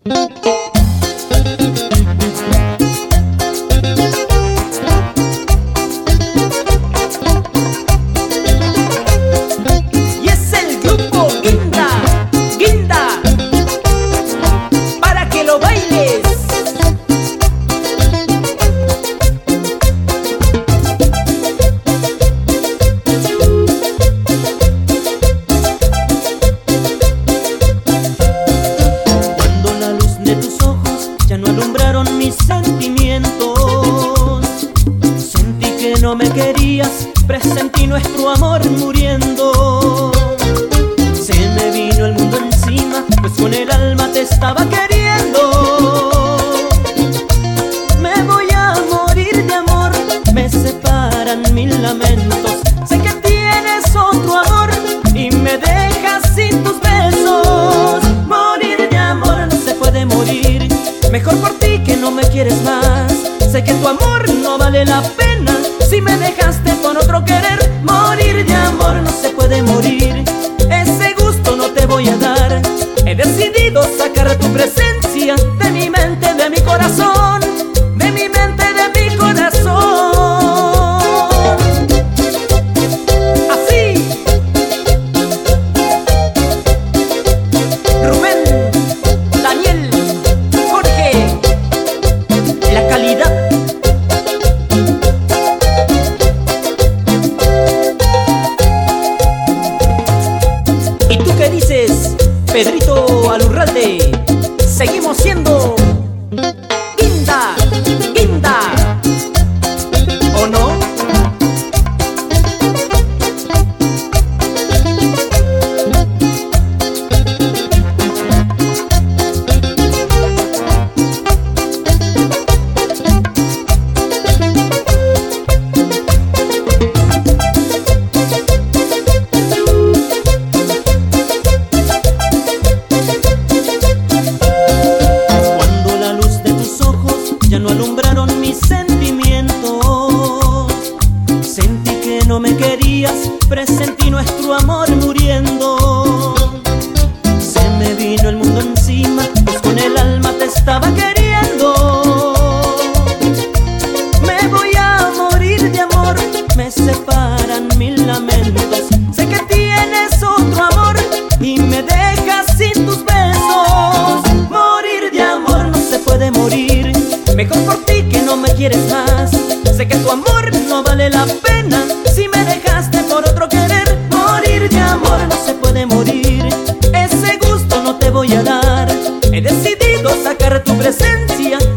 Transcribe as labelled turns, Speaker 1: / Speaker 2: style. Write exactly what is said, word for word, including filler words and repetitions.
Speaker 1: Y es el grupo Guinda, Guinda, para que lo bailes. Cuando la luz de tus ojos ya no alumbraron mis sentimientos, sentí que no me querías, presentí nuestro amor muriendo. Se me vino el mundo encima, pues con el alma te estaba queriendo. Me voy a morir de amor, me separan mil lamentos. Sé que tienes otro amor y me dejas sin tus besos. Morir de amor no se puede morir, mejor por ti que no me quieres más. Sé que tu amor no vale la pena si me dejaste por otro querer. Morir de amor no se puede morir, ese gusto no te voy a dar. He decidido sacar tu presencia de mi mente, de mi corazón, de mi mente, de mi corazón. Así. Rubén, Daniel, Jorge, la calidad. ¿Y tú qué dices, Pedrito Alurralde? Seguimos siendo Guinda, Guinda, ¿o no? Ya no alumbraron mis sentimientos, sentí que no me querías, presentí nuestro amor muriendo. Se me vino el mundo encima, pues con el alma te estaba queriendo. Me voy a morir de amor, me separan mil lamentos. Sé que tienes otro amor y me dejas sin tus besos. Morir de amor no se puede morir, mejor por ti que no me quieres más. Sé que tu amor no vale la pena si me dejaste por otro querer. Morir de amor no se puede morir, ese gusto no te voy a dar. He decidido sacar tu presencia